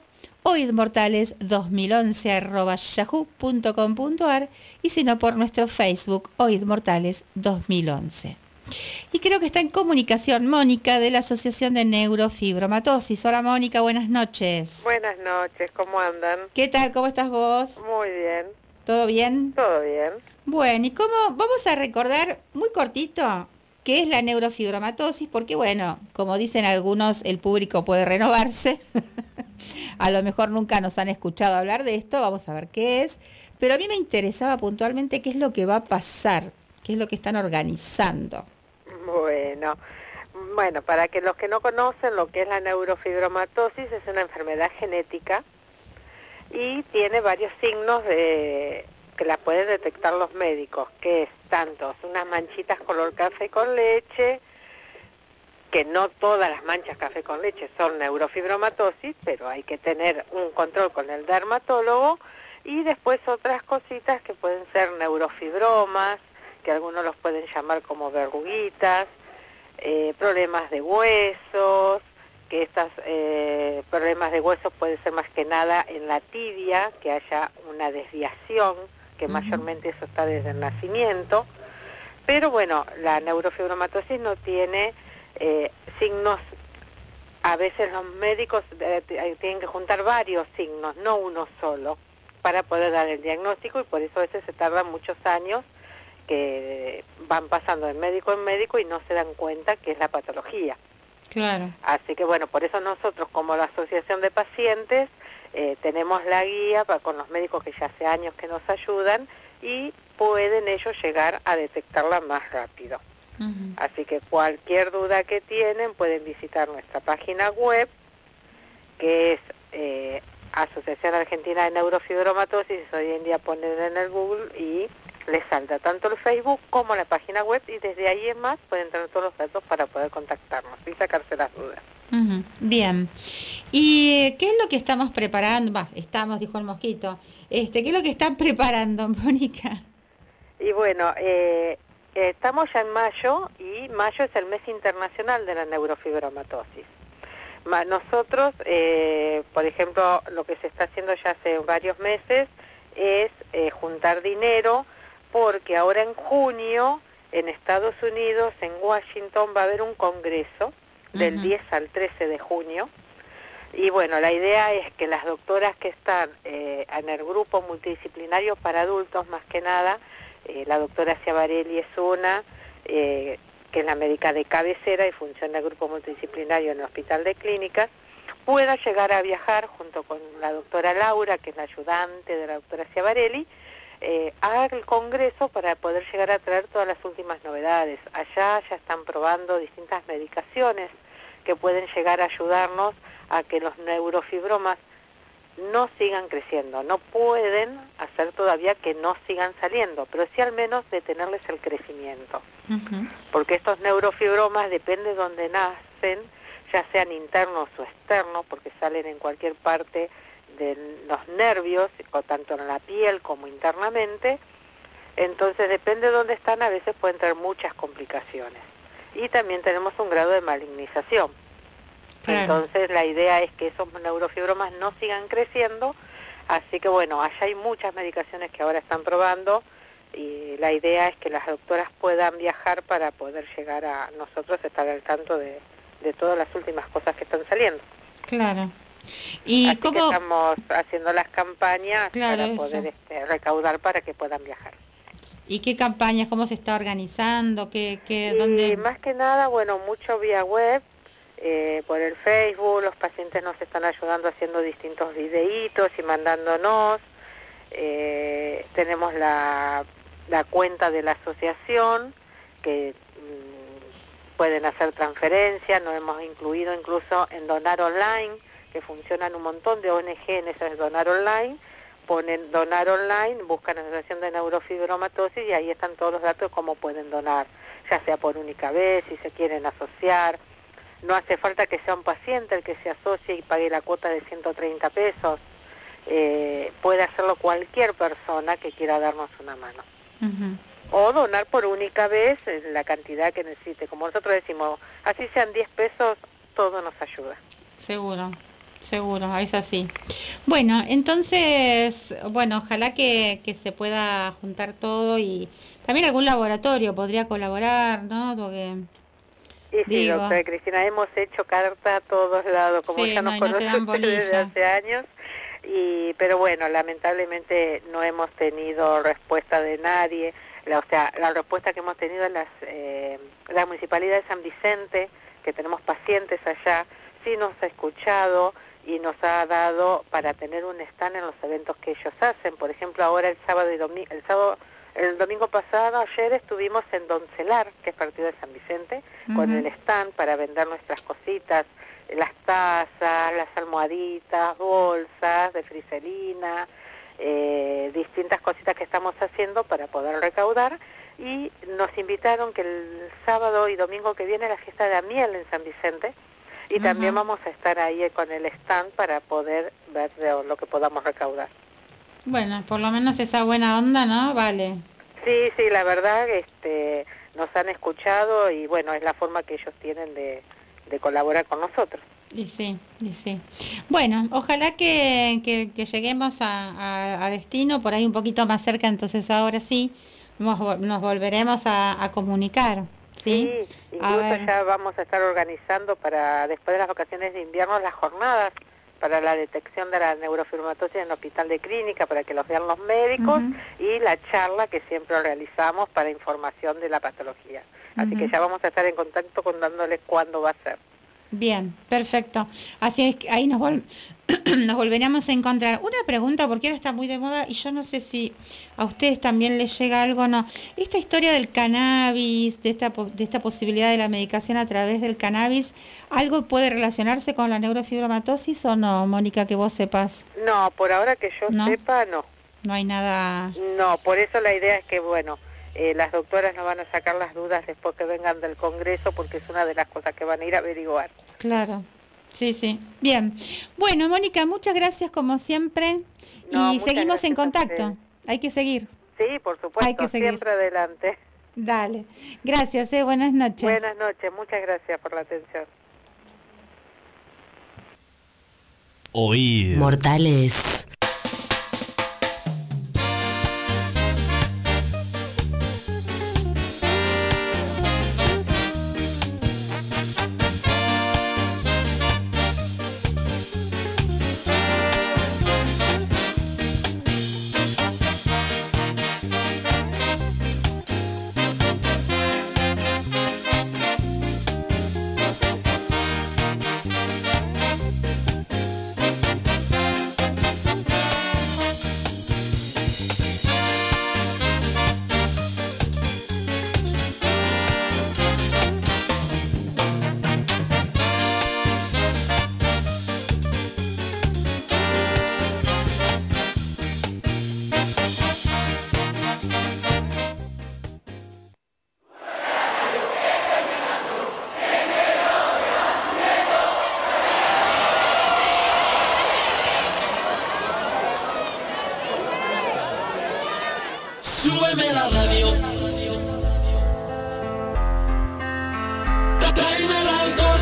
oidmortales2011@yahoo.com.ar y si no por nuestro Facebook Oíd Mortales 2011. Y creo que está en comunicación Mónica de la Asociación de Neurofibromatosis. Hola Mónica, buenas noches. Buenas noches, ¿cómo andan? ¿Qué tal? ¿Cómo estás vos? Muy bien. ¿Todo bien? Todo bien. Bueno, ¿y cómo vamos a recordar muy cortito qué es la neurofibromatosis? Porque bueno, como dicen algunos, el público puede renovarse. A lo mejor nunca nos han escuchado hablar de esto, vamos a ver qué es. Pero a mí me interesaba puntualmente qué es lo que va a pasar, qué es lo que están organizando. Bueno, para que los que no conocen lo que es la neurofibromatosis, es una enfermedad genética y tiene varios signos que la pueden detectar los médicos, que es tanto unas manchitas color café con leche, que no todas las manchas café con leche son neurofibromatosis, pero hay que tener un control con el dermatólogo, y después otras cositas que pueden ser neurofibromas, que algunos los pueden llamar como verruguitas, problemas de huesos, que que estos problemas de huesos puede ser más que nada en la tibia, que haya una desviación, que mayormente eso está desde el nacimiento. Pero bueno, la neurofibromatosis no tiene signos. A veces los médicos tienen que juntar varios signos, no uno solo, para poder dar el diagnóstico, y por eso a veces se tardan muchos años que van pasando de médico en médico y no se dan cuenta que es la patología. Claro. Así que bueno, por eso nosotros como la Asociación de Pacientes tenemos la guía con los médicos que ya hace años que nos ayudan, y pueden ellos llegar a detectarla más rápido. Así que cualquier duda que tienen pueden visitar nuestra página web, que es Asociación Argentina de Neurofibromatosis. Hoy en día ponen en el Google y les salta tanto el Facebook como la página web, y desde ahí en más pueden tener todos los datos para poder contactarnos y sacarse las dudas. Bien. ¿Y qué es lo que estamos preparando? Estamos, dijo el mosquito. ¿Qué es lo que están preparando, Mónica? Y bueno, estamos ya en mayo, y mayo es el mes internacional de la neurofibromatosis. Nosotros, por ejemplo, lo que se está haciendo ya hace varios meses es juntar dinero, porque ahora en junio en Estados Unidos, en Washington, va a haber un congreso del 10 al 13 de junio. Y bueno, la idea es que las doctoras que están en el grupo multidisciplinario para adultos, más que nada, la doctora Ciavarelli es una, que es la médica de cabecera y funciona el grupo multidisciplinario en el Hospital de Clínicas, pueda llegar a viajar junto con la doctora Laura, que es la ayudante de la doctora Ciavarelli, al Congreso para poder llegar a traer todas las últimas novedades. Allá ya están probando distintas medicaciones que pueden llegar a ayudarnos a que los neurofibromas no sigan creciendo. No pueden hacer todavía que no sigan saliendo, pero sí al menos detenerles el crecimiento. Porque estos neurofibromas, depende de donde nacen, ya sean internos o externos, porque salen en cualquier parte de los nervios, o tanto en la piel como internamente. Entonces depende de dónde están, a veces pueden tener muchas complicaciones. Y también tenemos un grado de malignización. Claro. Entonces la idea es que esos neurofibromas no sigan creciendo, así que bueno, allá hay muchas medicaciones que ahora están probando, y la idea es que las doctoras puedan viajar para poder llegar a nosotros, estar al tanto de todas las últimas cosas que están saliendo. Claro. ¿Y así cómo que estamos haciendo las campañas, claro, para poder recaudar para que puedan viajar? ¿Y qué campañas? ¿Cómo se está organizando? ¿Dónde? Más que nada, bueno, mucho vía web, por el Facebook. Los pacientes nos están ayudando haciendo distintos videitos y mandándonos. Tenemos la cuenta de la asociación, que pueden hacer transferencias. Nos hemos incluido incluso en Donar Online, que funcionan un montón de ONG en esa de Donar Online. Ponen Donar Online, buscan Asociación de Neurofibromatosis, y ahí están todos los datos de cómo pueden donar, ya sea por única vez, si se quieren asociar. No hace falta que sea un paciente el que se asocie y pague la cuota de 130 pesos. Puede hacerlo cualquier persona que quiera darnos una mano. O donar por única vez la cantidad que necesite. Como nosotros decimos, así sean 10 pesos, todo nos ayuda. Seguro, es así. Bueno, entonces, ojalá que se pueda juntar todo, y también algún laboratorio podría colaborar, ¿no? Porque... Y sí, doctora Cristina, hemos hecho carta a todos lados, como ya nos conocen desde hace años, pero bueno, lamentablemente no hemos tenido respuesta de nadie. La respuesta que hemos tenido en la Municipalidad de San Vicente, que tenemos pacientes allá, sí nos ha escuchado y nos ha dado para tener un stand en los eventos que ellos hacen. Por ejemplo, ahora el sábado y el domingo pasado, ayer estuvimos en Doncelar, que es partido de San Vicente, con el stand para vender nuestras cositas, las tazas, las almohaditas, bolsas de friselina, distintas cositas que estamos haciendo para poder recaudar. Y nos invitaron que el sábado y domingo que viene la fiesta de la miel en San Vicente, y también vamos a estar ahí con el stand para poder ver lo que podamos recaudar. Bueno, por lo menos esa buena onda, ¿no? Vale. Sí, la verdad, nos han escuchado, y bueno, es la forma que ellos tienen de colaborar con nosotros. Y sí. Bueno, ojalá que lleguemos a destino, por ahí un poquito más cerca, entonces ahora sí nos volveremos a comunicar. Sí, incluso ya vamos a estar organizando para después de las vacaciones de invierno las jornadas para la detección de la neurofibromatosis en el hospital de clínica, para que los vean los médicos, y la charla que siempre realizamos para información de la patología. Así que ya vamos a estar en contacto contándoles cuándo va a ser. Bien, perfecto. Así es que ahí nos volveremos a encontrar. Una pregunta, porque ahora está muy de moda y yo no sé si a ustedes también les llega algo o no. Esta historia del cannabis, de esta posibilidad de la medicación a través del cannabis, ¿algo puede relacionarse con la neurofibromatosis o no, Mónica, que vos sepas? No, por ahora que yo sepa, no. No hay nada... No, por eso la idea es que, bueno, las doctoras nos van a sacar las dudas después que vengan del Congreso, porque es una de las cosas que van a ir a averiguar. Claro, sí. Bien. Bueno, Mónica, muchas gracias como siempre y seguimos en contacto. Hay que seguir. Sí, por supuesto, hay que seguir. Siempre adelante. Dale. Gracias, buenas noches. Buenas noches, muchas gracias por la atención. Oír. Mortales. Súbeme la radio, tráeme el alcohol.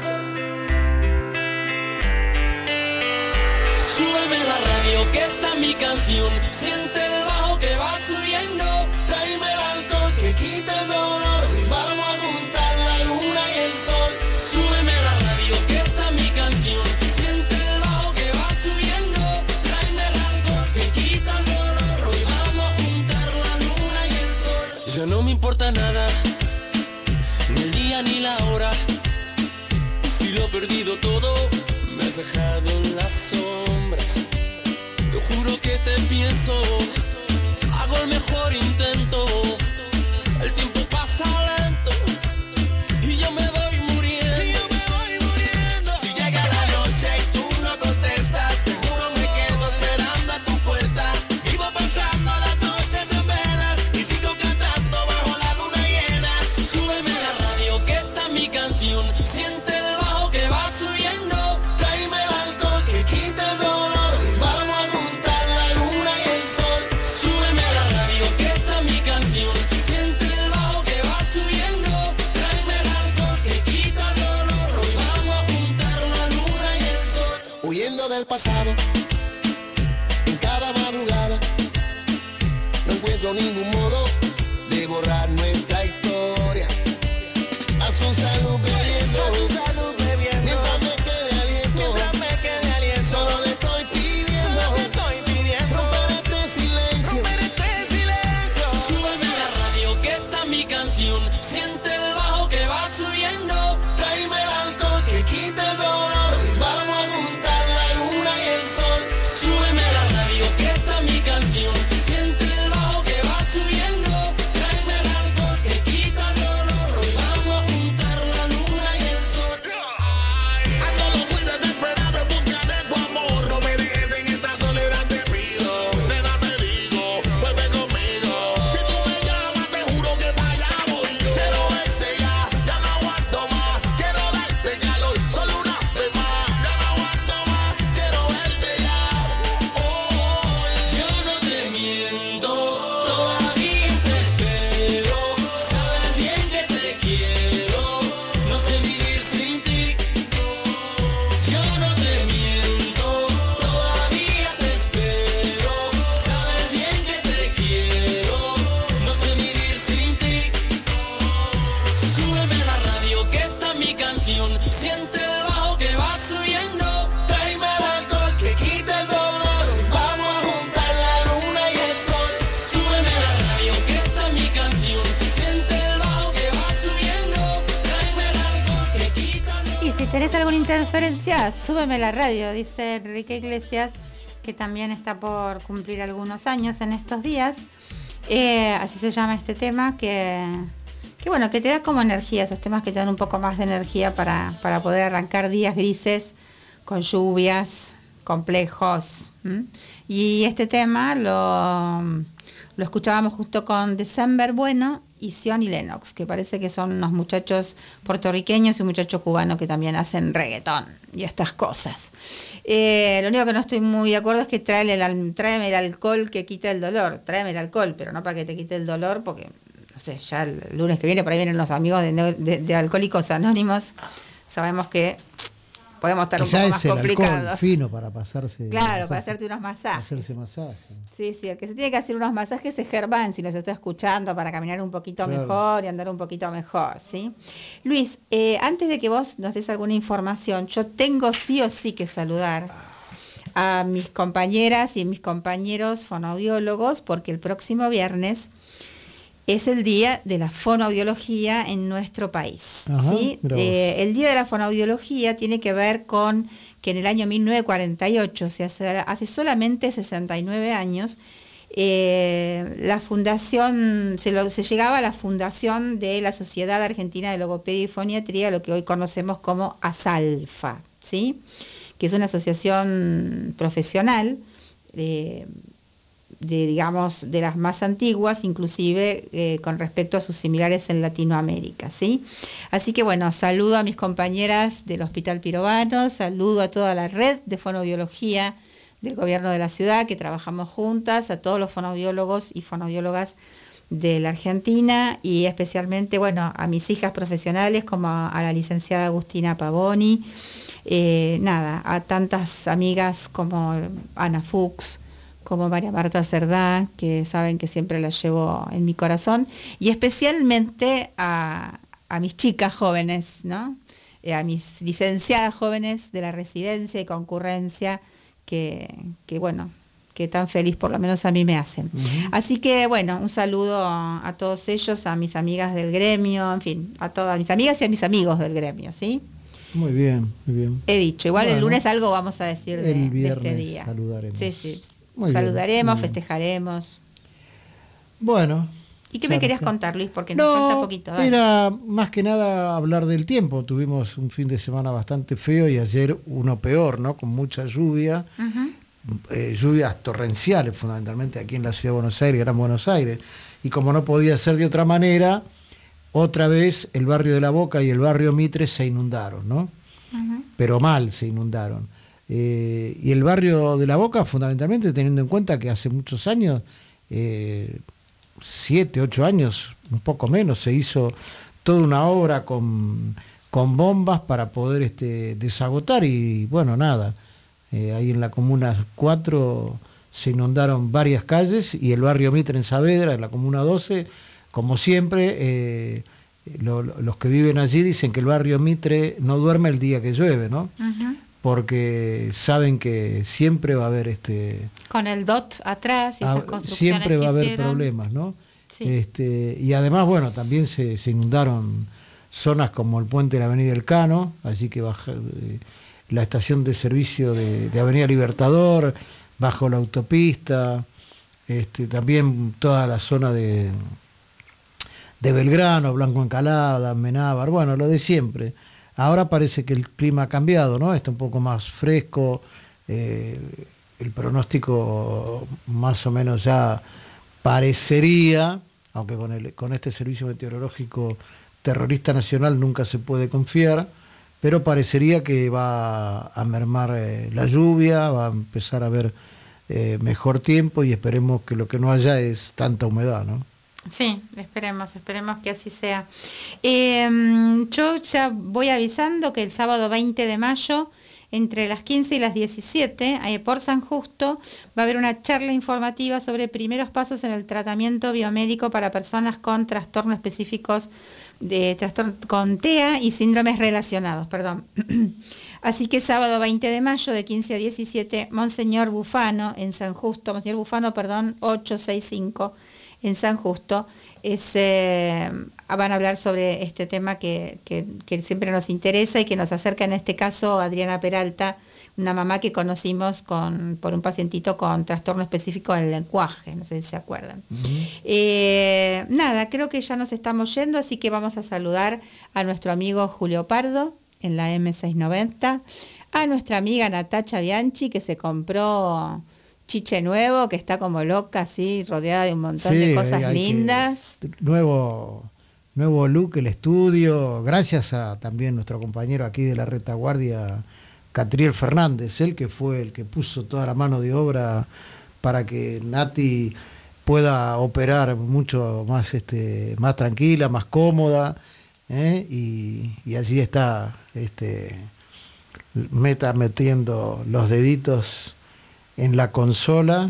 Súbeme la radio, que está mi canción. Siente el bajo que va subiendo. Tráeme el alcohol que quita el dolor. Vamos a juntar la luna y el sol. Súbeme la radio, que está mi canción. Siente el bajo que va subiendo. Tráeme el alcohol que quita el dolor. Hoy vamos a juntar la luna y el sol. Ya no me importa nada, ni el día ni la hora. Si lo he perdido todo, me has dejado en las sombras. Te juro que te pienso, hago el mejor intento. El tiempo pasa lento y yo me voy muriendo. Si llega la noche y tú no contestas, seguro me quedo esperando a tu puerta. Vivo pasando las noches en velas y sigo cantando bajo la luna llena. Súbeme la radio, que está mi canción. Siente el bajo que va subiendo. Tráeme el alcohol que quita el dolor. Vamos a juntar la luna y el sol. Súbeme la radio, que está mi canción. Siente el bajo que va subiendo. Tráeme el alcohol que quita el dolor. Hoy vamos a juntar la luna y el sol. Huyendo del pasado, en cada madrugada, no encuentro ningún modo de borrar nuestra historia. A su salud bebiendo, mientras me quede aliento, solo le estoy pidiendo, romper este silencio. Súbeme la radio, que está mi canción. Siente el bajo que va subiendo. Tráeme el alcohol que quita el dolor. Vamos a juntar la luna y el sol. Súbeme la radio, que está mi canción. Siente el bajo que va subiendo. ¿Tenés alguna interferencia? Súbeme la radio, dice Enrique Iglesias, que también está por cumplir algunos años en estos días. Así se llama este tema, que bueno, que te da como energía, esos temas que te dan un poco más de energía para poder arrancar días grises, con lluvias, complejos. Y este tema lo escuchábamos justo con December Bueno y Sion y Lennox, que parece que son unos muchachos puertorriqueños y un muchacho cubano que también hacen reggaetón y estas cosas. Lo único que no estoy muy de acuerdo es que tráeme el alcohol que quita el dolor. Tráeme el alcohol, pero no para que te quite el dolor, porque, no sé, ya el lunes que viene por ahí vienen los amigos de Alcohólicos Anónimos. Sabemos que podemos estar quizá un poco más el complicados. alcohol fino para pasarse. Claro, para hacerte unos masajes. Hacerse masaje. Sí, el que se tiene que hacer unos masajes es Germán, si nos está escuchando, para caminar un poquito mejor y andar un poquito mejor, ¿sí? Luis, antes de que vos nos des alguna información, yo tengo sí o sí que saludar a mis compañeras y mis compañeros fonoaudiólogos, porque el próximo viernes es el Día de la Fonoaudiología en nuestro país. Ajá, ¿sí? El Día de la Fonoaudiología tiene que ver con que en el año 1948, o sea, hace solamente 69 años, la fundación, se llegaba a la fundación de la Sociedad Argentina de Logopedia y Foniatría, lo que hoy conocemos como ASALFA, ¿sí? Que es una asociación profesional digamos, de las más antiguas, inclusive con respecto a sus similares en Latinoamérica, ¿sí? Así que bueno, saludo a mis compañeras del Hospital Pirovano, saludo a toda la red de fonoaudiología del gobierno de la ciudad, que trabajamos juntas, a todos los fonoaudiólogos y fonoaudiólogas de la Argentina, y especialmente, bueno, a mis hijas profesionales, como a la licenciada Agustina Pavoni, a tantas amigas como Ana Fuchs, como María Marta Cerdá, que saben que siempre la llevo en mi corazón, y especialmente a mis chicas jóvenes, ¿no? A mis licenciadas jóvenes de la residencia y concurrencia, que bueno, que tan feliz por lo menos a mí me hacen. Así que bueno, un saludo a todos ellos, a mis amigas del gremio, en fin, a todas mis amigas y a mis amigos del gremio, ¿sí? Muy bien, muy bien. He dicho, igual bueno, el lunes algo vamos a decir de este día. Saludaremos. Sí. Muy saludaremos, bien. Festejaremos. Bueno. ¿Y qué me querías contar, Luis? Porque nos falta poquito. Dale. Era más que nada hablar del tiempo. Tuvimos un fin de semana bastante feo y ayer uno peor, ¿no? Con mucha lluvia. Lluvias torrenciales, fundamentalmente aquí en la ciudad de Buenos Aires, Gran Buenos Aires. Y como no podía ser de otra manera, otra vez el barrio de La Boca y el barrio Mitre se inundaron, ¿no? Pero mal se inundaron. Y el barrio de La Boca, fundamentalmente, teniendo en cuenta que hace muchos años, 7, 8 años, un poco menos, se hizo toda una obra con bombas para poder desagotar, y bueno, nada, ahí en la Comuna 4 se inundaron varias calles, y el barrio Mitre en Saavedra, en la Comuna 12, como siempre, los que viven allí dicen que el barrio Mitre no duerme el día que llueve, ¿no? Porque saben que siempre va a haber con el DOT atrás y esas construcciones siempre va a haber hicieron problemas, ¿no? Sí. Y además, bueno, también se inundaron zonas como el puente de la Avenida Elcano, así que la estación de servicio de Avenida Libertador, bajo la autopista, también toda la zona de Belgrano, Blanco Encalada, Amenábar, bueno, lo de siempre. Ahora parece que el clima ha cambiado, ¿no? Está un poco más fresco, el pronóstico más o menos ya parecería, aunque con este servicio meteorológico terrorista nacional nunca se puede confiar, pero parecería que va a mermar la lluvia, va a empezar a haber mejor tiempo, y esperemos que lo que no haya es tanta humedad, ¿no? Sí, esperemos que así sea. Yo ya voy avisando que el sábado 20 de mayo, entre las 15 y las 17, por San Justo, va a haber una charla informativa sobre primeros pasos en el tratamiento biomédico para personas con trastornos específicos con TEA y síndromes relacionados, perdón. Así que sábado 20 de mayo, de 15 a 17, Monseñor Bufano, en San Justo, 865, en San Justo. Van a hablar sobre este tema que siempre nos interesa y que nos acerca, en este caso, Adriana Peralta, una mamá que conocimos por un pacientito con trastorno específico del lenguaje, no sé si se acuerdan. Nada, creo que ya nos estamos yendo, así que vamos a saludar a nuestro amigo Julio Pardo en la M690, a nuestra amiga Natacha Bianchi, que se compró chiche nuevo, que está como loca, así, rodeada de un montón de cosas lindas. Nuevo look, el estudio, gracias a también nuestro compañero aquí de la retaguardia, Catriel Fernández, él que fue el que puso toda la mano de obra para que Nati pueda operar mucho más, más tranquila, más cómoda, y allí está metiendo los deditos en la consola.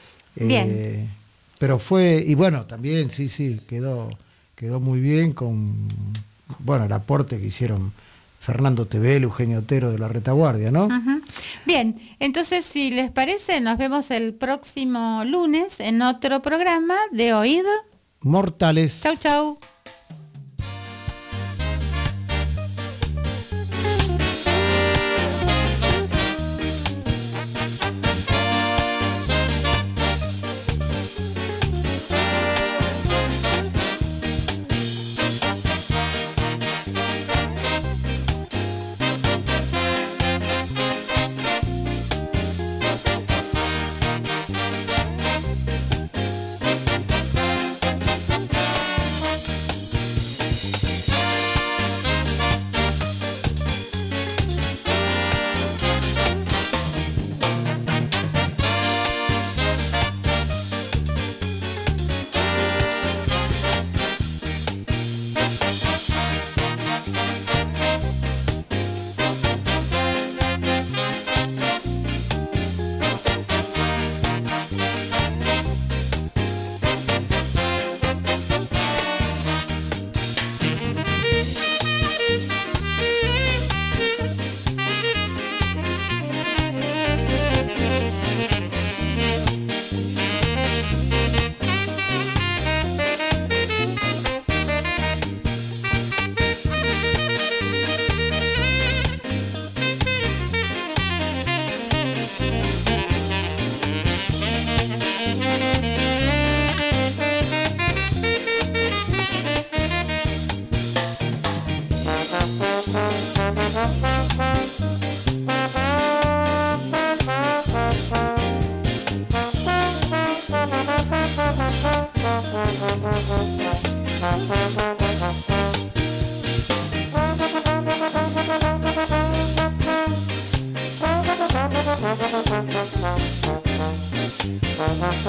Bien. Pero fue, y bueno, también sí, quedó muy bien con, bueno, el aporte que hicieron Fernando Tebel, Eugenio Otero de la retaguardia, ¿no? Uh-huh. Bien, entonces si les parece, nos vemos el próximo lunes en otro programa de Oído Mortales. Chau, chau.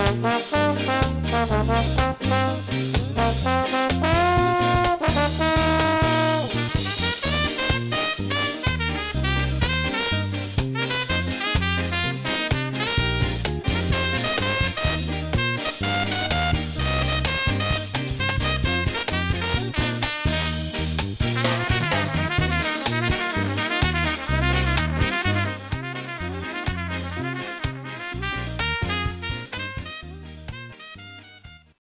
Thank you.